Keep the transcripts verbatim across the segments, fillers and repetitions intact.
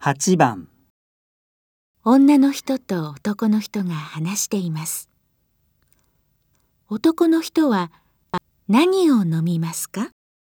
はちばん。 女の人と男の人が話しています。男の人は何を飲みますか？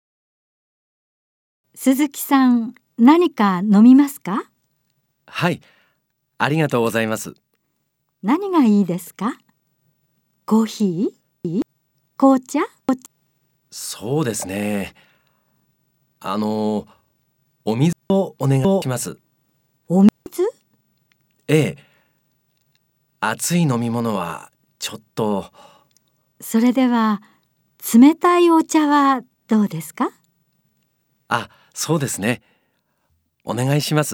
鈴木さん、何か飲みますか？ はい、ありがとうございます。 何がいいですか？コーヒー？紅茶？ そうですね。あの、お水をお願いします。 お水？ ええ。熱い飲み物はちょっと。 それでは、冷たいお茶はどうですか？ あ、そうですね。お願いします。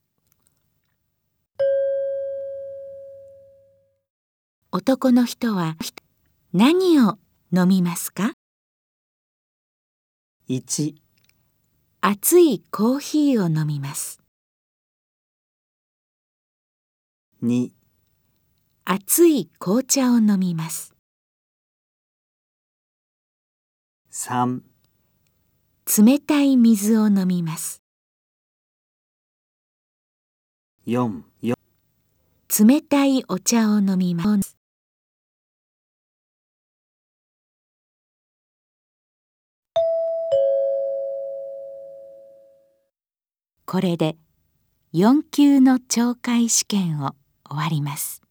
男の人は何を飲みますか？ いち、 熱いコーヒーを飲みます。 に、 熱い紅茶を飲みます。 さん、 冷たい水を飲みます。 よん、 冷たいお茶を飲みます。これでよん級の懲戒試験を終わります。